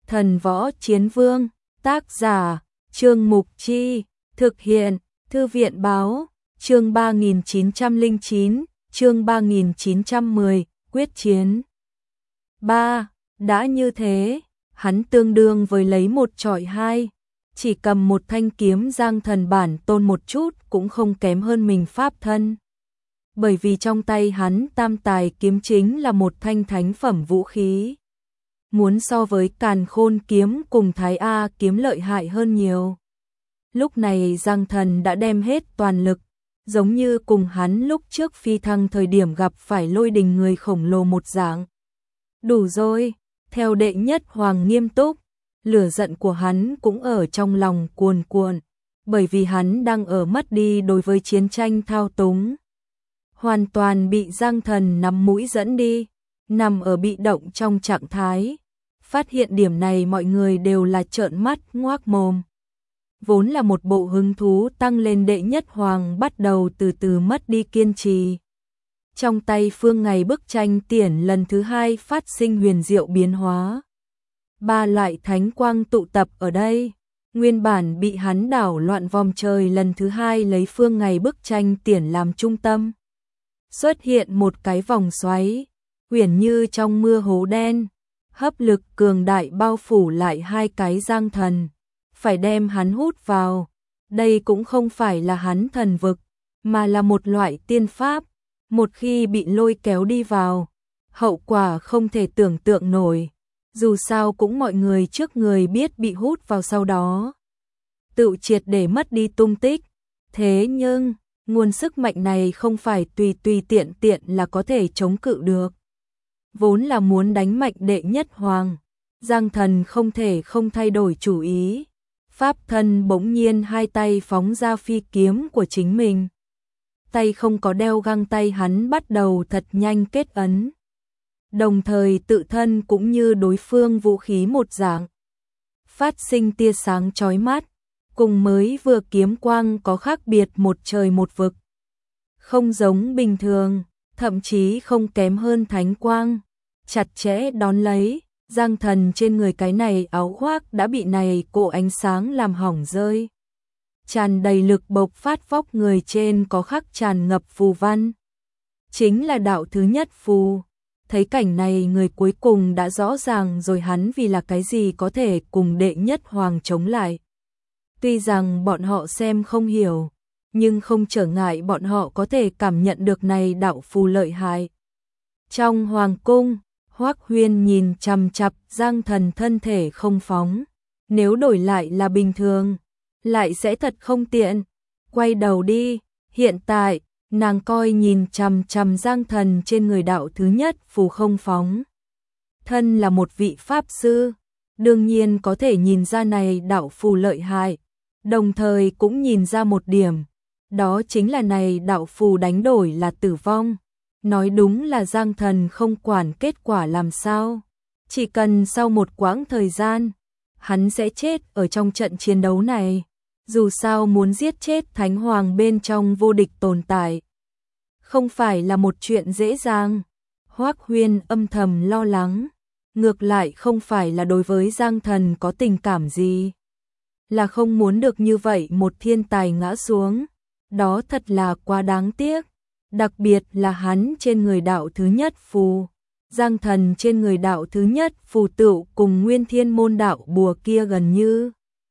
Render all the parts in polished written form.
Thần Võ Chiến Vương, tác giả, Trương Mục Chi, thực hiện, Thư viện Báo, chương 3909, chương 3910, quyết chiến. 3. Đã như thế, hắn tương đương với lấy một chọi hai, chỉ cầm một thanh kiếm Giang Thần bản tôn một chút cũng không kém hơn mình pháp thân. Bởi vì trong tay hắn tam tài kiếm chính là một thanh thánh phẩm vũ khí. Muốn so với Càn Khôn kiếm cùng Thái A kiếm lợi hại hơn nhiều. Lúc này Giang Thần đã đem hết toàn lực, giống như cùng hắn lúc trước phi thăng thời điểm gặp phải Lôi Đình người khổng lồ một dạng. Đủ rồi, theo Đệ Nhất Hoàng nghiêm túc, lửa giận của hắn cũng ở trong lòng cuồn cuộn, bởi vì hắn đang ở mất đi đối với chiến tranh thao túng. Hoàn toàn bị Giang Thần nắm mũi dẫn đi, nằm ở bị động trong trạng thái. Phát hiện điểm này mọi người đều là trợn mắt ngoác mồm. Vốn là một bộ hứng thú tăng lên Đệ Nhất Hoàng bắt đầu từ từ mất đi kiên trì. Trong tay Phương Ngày bức tranh tiền lần thứ hai phát sinh huyền diệu biến hóa. Ba loại thánh quang tụ tập ở đây. Nguyên bản bị hắn đảo loạn vòng trời lần thứ hai lấy Phương Ngày bức tranh tiền làm trung tâm. Xuất hiện một cái vòng xoáy, huyền như trong mưa hố đen. Hấp lực cường đại bao phủ lại hai cái Giang Thần, phải đem hắn hút vào. Đây cũng không phải là hắn thần vực, mà là một loại tiên pháp. Một khi bị lôi kéo đi vào, hậu quả không thể tưởng tượng nổi. Dù sao cũng mọi người trước người biết bị hút vào sau đó tự triệt để mất đi tung tích. Thế nhưng, nguồn sức mạnh này không phải tùy tùy tiện tiện là có thể chống cự được. Vốn là muốn đánh mạnh Đệ Nhất Hoàng, Giang Thần không thể không thay đổi chủ ý. Pháp thân bỗng nhiên hai tay phóng ra phi kiếm của chính mình. Tay không có đeo găng tay hắn bắt đầu thật nhanh kết ấn. Đồng thời tự thân cũng như đối phương vũ khí một dạng. Phát sinh tia sáng chói mắt, cùng mới vừa kiếm quang có khác biệt một trời một vực. Không giống bình thường, thậm chí không kém hơn thánh quang. Chặt chẽ đón lấy, Giang Thần trên người cái này áo khoác đã bị này cổ ánh sáng làm hỏng rơi. Tràn đầy lực bộc phát vóc người trên có khắc tràn ngập phù văn. Chính là đạo thứ nhất phù. Thấy cảnh này người cuối cùng đã rõ ràng rồi hắn vì là cái gì có thể cùng Đệ Nhất Hoàng chống lại. Tuy rằng bọn họ xem không hiểu, nhưng không trở ngại bọn họ có thể cảm nhận được này đạo phù lợi hại. Trong hoàng cung, Hoắc Huyên nhìn chằm chằm Giang Thần thân thể không phóng. Nếu đổi lại là bình thường, lại sẽ thật không tiện. Quay đầu đi, hiện tại, nàng coi nhìn chằm chằm Giang Thần trên người đạo thứ nhất phù không phóng. Thân là một vị pháp sư, đương nhiên có thể nhìn ra này đạo phù lợi hại, đồng thời cũng nhìn ra một điểm, đó chính là này đạo phù đánh đổi là tử vong. Nói đúng là Giang Thần không quản kết quả làm sao, chỉ cần sau một quãng thời gian, hắn sẽ chết ở trong trận chiến đấu này. Dù sao muốn giết chết Thánh Hoàng bên trong vô địch tồn tại, không phải là một chuyện dễ dàng. Hoắc Huyên âm thầm lo lắng, ngược lại không phải là đối với Giang Thần có tình cảm gì, là không muốn được như vậy một thiên tài ngã xuống, đó thật là quá đáng tiếc. Đặc biệt là hắn trên người đạo thứ nhất phù, Giang Thần trên người đạo thứ nhất phù tựu cùng Nguyên Thiên môn đạo bùa kia gần như.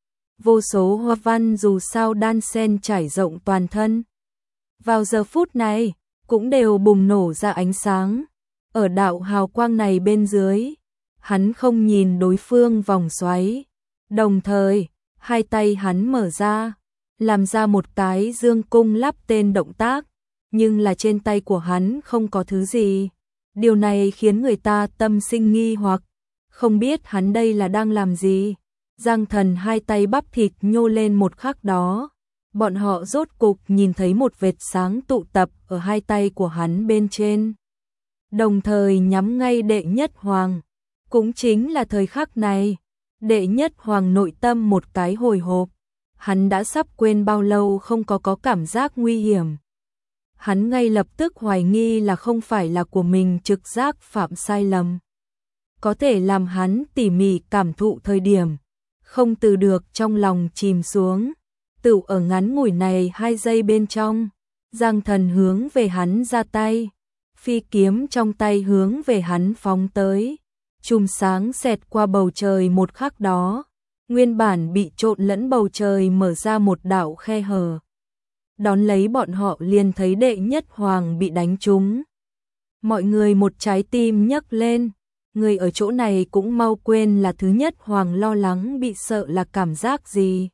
Vô số hoa văn dù sao đan xen trải rộng toàn thân. Vào giờ phút này, cũng đều bùng nổ ra ánh sáng. Ở đạo hào quang này bên dưới, hắn không nhìn đối phương vòng xoáy. Đồng thời, hai tay hắn mở ra, làm ra một cái dương cung lắp tên động tác. Nhưng là trên tay của hắn không có thứ gì. Điều này khiến người ta tâm sinh nghi hoặc, không biết hắn đây là đang làm gì. Giang Thần hai tay bắp thịt nhô lên một khắc đó, bọn họ rốt cục nhìn thấy một vệt sáng tụ tập ở hai tay của hắn bên trên. Đồng thời nhắm ngay Đệ Nhất Hoàng. Cũng chính là thời khắc này, Đệ Nhất Hoàng nội tâm một cái hồi hộp. Hắn đã sắp quên bao lâu không có cảm giác nguy hiểm. Hắn ngay lập tức hoài nghi là không phải là của mình trực giác phạm sai lầm. có thể làm hắn tỉ mỉ cảm thụ thời điểm, không từ được trong lòng chìm xuống. Tựu ở ngắn ngủi này 2 giây bên trong, Giang Thần hướng về hắn ra tay, phi kiếm trong tay hướng về hắn phóng tới. Chùm sáng xẹt qua bầu trời một khắc đó, nguyên bản bị trộn lẫn bầu trời mở ra một đạo khe hở. Đón lấy bọn họ liền thấy đệ nhất hoàng bị đánh trúng. Mọi người một trái tim nhấc lên, người ở chỗ này cũng mau quên là thứ nhất hoàng lo lắng bị sợ là cảm giác gì.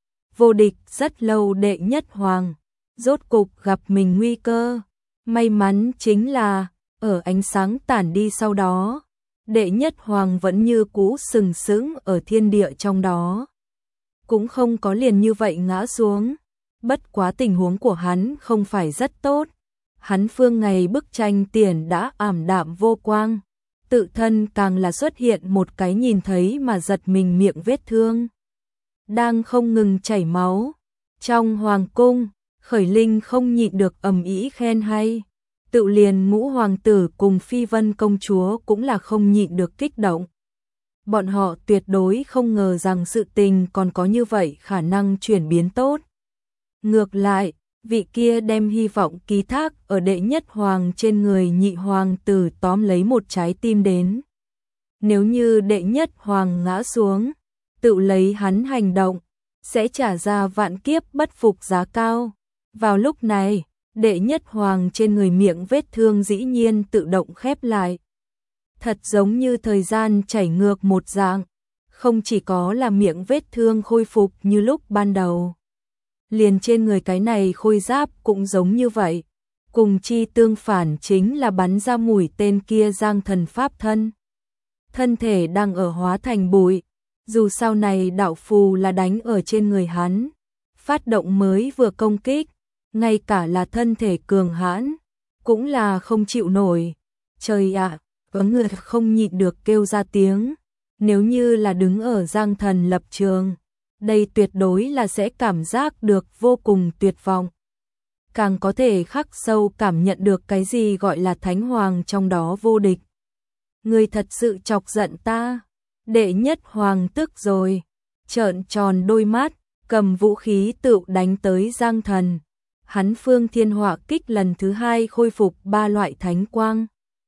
Vô địch rất lâu đệ nhất hoàng, rốt cục gặp mình nguy cơ. May mắn chính là, ở ánh sáng tản đi sau đó, đệ nhất hoàng vẫn như cũ sừng sững ở thiên địa trong đó. Cũng không có liền như vậy ngã xuống. Bất quá tình huống của hắn không phải rất tốt. Hắn phương ngày bức tranh tiền đã ảm đạm vô quang. Tự thân càng là xuất hiện một cái nhìn thấy mà giật mình miệng vết thương. Đang không ngừng chảy máu. Trong hoàng cung, Khởi Linh không nhịn được ầm ĩ khen hay. Tự liền Ngũ hoàng tử cùng Phi Vân công chúa cũng là không nhịn được kích động. Bọn họ tuyệt đối không ngờ rằng sự tình còn có như vậy khả năng chuyển biến tốt. Ngược lại, vị kia đem hy vọng ký thác ở đệ nhất hoàng trên người nhị hoàng tử tóm lấy một trái tim đến. Nếu như đệ nhất hoàng ngã xuống, tự lấy hắn hành động, sẽ trả ra vạn kiếp bất phục giá cao. Vào lúc này, đệ nhất hoàng trên người miệng vết thương dĩ nhiên tự động khép lại. Thật giống như thời gian chảy ngược một dạng, không chỉ có là miệng vết thương khôi phục như lúc ban đầu. Liền trên người cái này khôi giáp cũng giống như vậy, cùng chi tương phản chính là bắn ra mũi tên kia Giang Thần pháp thân. Thân thể đang ở hóa thành bụi, dù sau này đạo phù là đánh ở trên người hắn, phát động mới vừa công kích, ngay cả là thân thể cường hãn, cũng là không chịu nổi. Trời ạ, có người không nhịn được kêu ra tiếng, nếu như là đứng ở Giang Thần lập trường, đây tuyệt đối là sẽ cảm giác được vô cùng tuyệt vọng. Càng có thể khắc sâu cảm nhận được cái gì gọi là thánh hoàng trong đó vô địch. Người thật sự chọc giận ta. Đệ nhất hoàng tức rồi, trợn tròn đôi mắt, cầm vũ khí tự đánh tới Giang Thần. Hắn phương thiên họa kích lần thứ 2 khôi phục 3 loại thánh quang.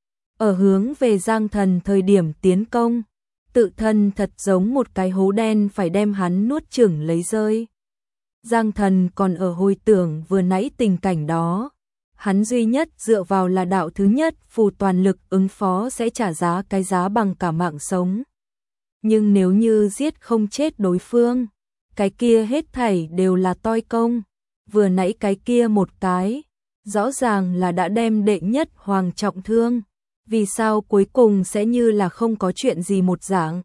Ở hướng về Giang Thần thời điểm tiến công, tự thân thật giống một cái hố đen phải đem hắn nuốt chửng lấy rơi. Giang Thần còn ở hồi tưởng vừa nãy tình cảnh đó. Hắn duy nhất dựa vào là đạo thứ nhất phù toàn lực ứng phó sẽ trả giá cái giá bằng cả mạng sống. Nhưng nếu như giết không chết đối phương, cái kia hết thảy đều là toi công. Vừa nãy cái kia một cái, rõ ràng là đã đem đệ nhất hoàng trọng thương. Vì sao cuối cùng sẽ như là không có chuyện gì một dạng?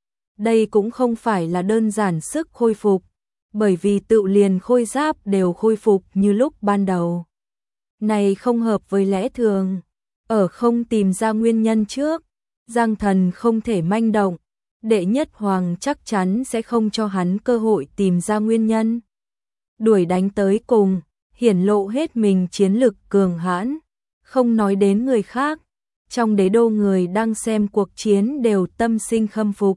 Đây cũng không phải là đơn giản sức khôi phục, bởi vì tự liền khôi giáp đều khôi phục như lúc ban đầu. Này không hợp với lẽ thường, ở không tìm ra nguyên nhân trước, Giang Thần không thể manh động, đệ nhất hoàng chắc chắn sẽ không cho hắn cơ hội tìm ra nguyên nhân. Đuổi đánh tới cùng, hiển lộ hết mình chiến lực cường hãn, không nói đến người khác, trong đế đô người đang xem cuộc chiến đều tâm sinh khâm phục.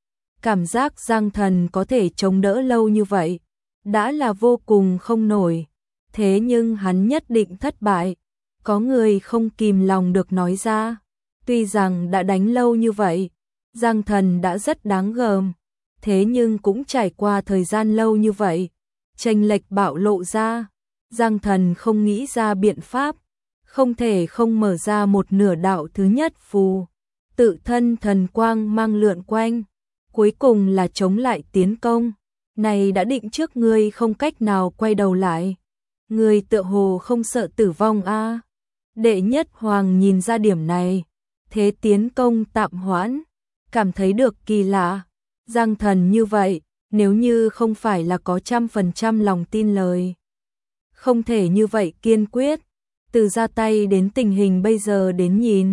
Cảm giác Giang Thần có thể chống đỡ lâu như vậy, đã là vô cùng không nổi. Thế nhưng hắn nhất định thất bại, có người không kìm lòng được nói ra. Tuy rằng đã đánh lâu như vậy, Giang Thần đã rất đáng gờm, thế nhưng cũng trải qua thời gian lâu như vậy, chênh lệch bạo lộ ra, Giang Thần không nghĩ ra biện pháp, không thể không mở ra một nửa đạo thứ nhất phù, tự thân thần quang mang lượn quanh, cuối cùng là chống lại tiến công, này đã định trước ngươi không cách nào quay đầu lại. Người tựa hồ không sợ tử vong a. Đệ nhất hoàng nhìn ra điểm này, thế tiến công tạm hoãn, cảm thấy được kỳ lạ. Giang Thần như vậy, nếu như không phải là có 100% lòng tin lời, không thể như vậy kiên quyết. Từ ra tay đến tình hình bây giờ đến nhìn,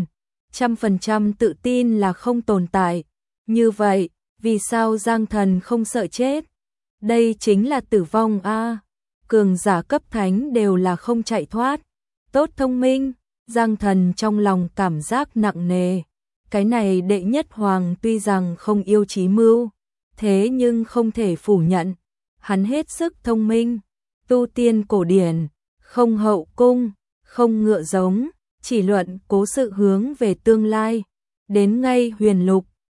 100% tự tin là không tồn tại. Như vậy, vì sao Giang Thần không sợ chết? Đây chính là tử vong a. Cường giả cấp thánh đều là không chạy thoát. Tốt thông minh, Giang Thần trong lòng cảm giác nặng nề. Cái này đệ nhất hoàng tuy rằng không yêu chí mưu, thế nhưng không thể phủ nhận, hắn hết sức thông minh, tu tiên cổ điển, không hậu cung, không ngựa giống, chỉ luận cố sự hướng về tương lai, đến ngay huyền lục,